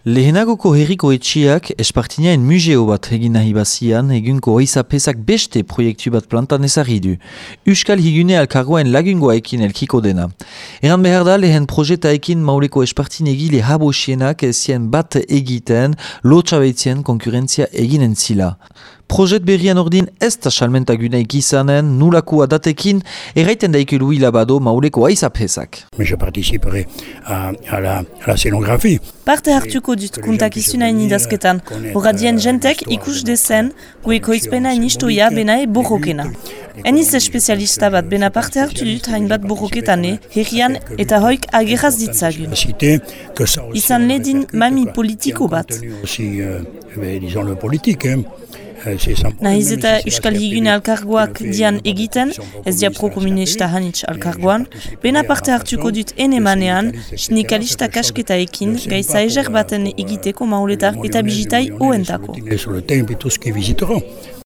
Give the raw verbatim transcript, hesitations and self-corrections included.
Lehenagoko herriko etxiak espartinaen museo bat egin nahi bazian, egunko oizapezak beste proiektu bat plantan ezagri du. Euskal Higune Elkargoen lagungoaekin elkiko dena. Eran behar da, lehen projetaekin mauleko espartin egile habosienak ezien bat egiten, lotxabeitzien konkurrentzia eginen zila. Projet berrian ordin ez da salmentaguneik izanen, nulakua datekin, erraiten daikelu hilabado mauleko aizapezak. Je participerai à, à, la, à la scénographie. Parte hartuko dut kontakizunain idazketan. Horadien jentek ikus dezen, gueko izpenain istoia benae borrokena. Eniz espezialista bat bena parte hartu dut hainbat borroketane, herrian eta hoik agerraz ditzagun. Izan ledin mami politiko bat. Aussi, euh, disons le politique, hein. Nahiz eta Euskal Higune Elkargoak dian egiten, ez dia prokomunista hanitz Elkargoan, bena parte hartuko dut enemanean, sinikalista kasketaekin, gaitza ezer baten egiteko mauletar eta bizitai oentako.